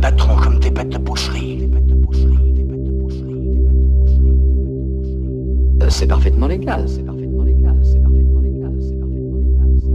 t'abattront comme des bêtes de boucherie. C'est parfaitement légal, c'est parfaitement légal, c'est parfaitement légal, c'est parfaitement légal, c'est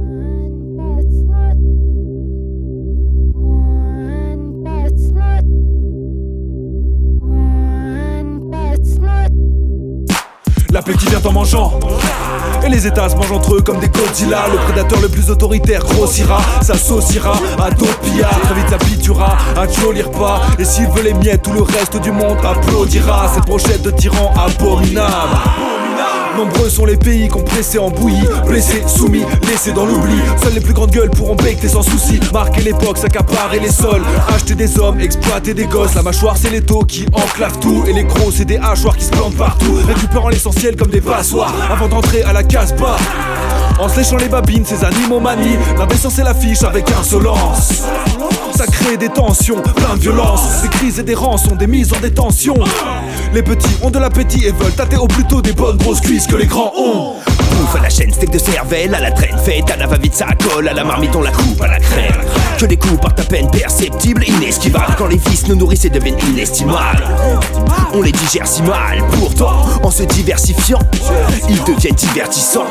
L'appétit vient en mangeant, et les États se mangent entre eux comme des Godzilla. Le prédateur le plus autoritaire grossira, s'associera à d'autres pillards. Très vite s'habituera à cholir pas, et s'il veut les miettes, tout le reste du monde applaudira. Cette brochette de tyran abominable. Nombreux sont les pays compressés en bouillie, blessés, soumis, laissés dans l'oubli. Seules les plus grandes gueules pourront becter sans souci, marquer l'époque, s'accaparer les sols, acheter des hommes, exploiter des gosses. La mâchoire c'est les taux qui enclavent tout, et les gros c'est des hachoirs qui se plantent partout, récupérant l'essentiel comme des passoires avant d'entrer à la casse-bar. En se léchant les babines, ces animaux manient l'indécence et l'affiche avec insolence. Ça crée des tensions, plein de violence, des crises et des rançons, des mises en détention. Les petits ont de l'appétit et veulent tâter au plus tôt des bonnes grosses cuisses que les grands ont. Bouffe à la chaîne, steak de cervelle à la traîne, fête à la va-vite, ça colle à la marmite, on la coupe à la crème. Que les coups partent à peine perceptibles, inesquivables. Quand les vices nous nourrissent et deviennent inestimables, on les digère si mal. Pourtant, en se diversifiant, ils deviennent divertissants.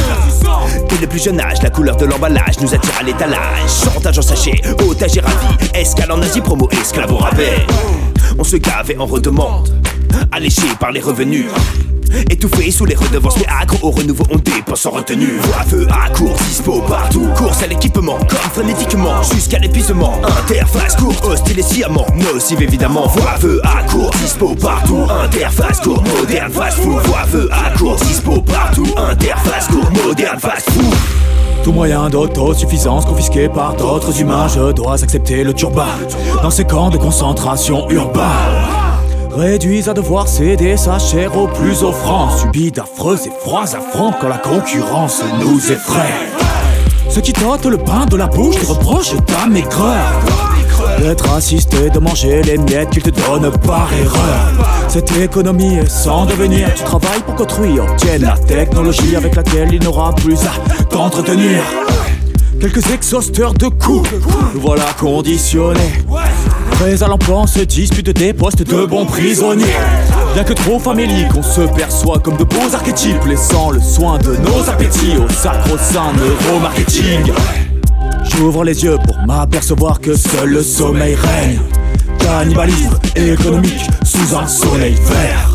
Dès le plus jeune âge, la couleur de l'emballage nous attire à l'étalage. Chantage en sachet, otage et ravi, escale en Asie, promo, esclave au rabais. On se gave et on redemande, alléché par les revenus, étouffé sous les redevances, mais accro au renouveau, on dépense sans retenue. Voix, feu, à court, dispo partout. Course à l'équipement, comme frénétiquement, jusqu'à l'épuisement. Interface courte, hostile et sciemment, nocive évidemment. Voix, feu, à court, dispo partout. Interface courte, moderne, fast food. Voix, feu, à court, dispo partout. Interface courte, moderne, fast food. Tout moyen d'autosuffisance confisqué par d'autres humains, je dois accepter le turban dans ces camps de concentration urbains. Réduits à devoir céder sa chair aux plus offrants, subis d'affreux et froids affronts quand la concurrence nous effraie. Ceux qui t'ôtent le pain de la bouche te reprochent ta maigreur, d'être assisté, de manger les miettes qu'ils te donnent par erreur. Cette économie est sans devenir, tu travailles pour qu'autrui obtienne la technologie avec laquelle il n'aura plus à t'entretenir. Quelques exhausteurs de coups, nous voilà conditionnés. Prêts à l'emploi, on se dispute des postes de bons prisonniers. Bien que trop famélique, on se perçoit comme de beaux archétypes, laissant le soin de nos appétits au sacro-saint neuromarketing. J'ouvre les yeux pour m'apercevoir que seul le sommeil règne. Cannibalisme économique sous un soleil vert.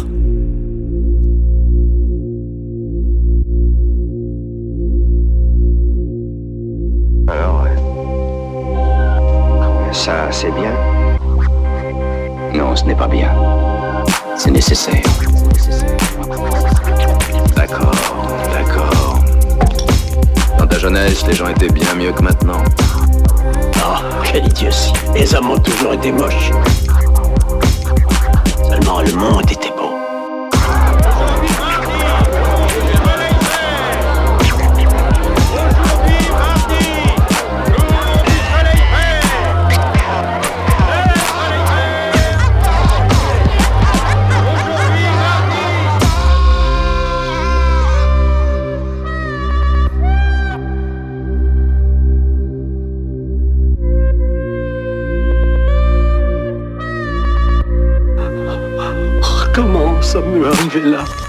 Alors, ça, c'est bien? Non, ce n'est pas bien. C'est nécessaire. D'accord, d'accord. Dans ta jeunesse, les gens étaient bien mieux que maintenant. Oh, quelle idiotie. Les hommes ont toujours été moches. Seulement le monde était beau. Comment sommes-nous arrivés là?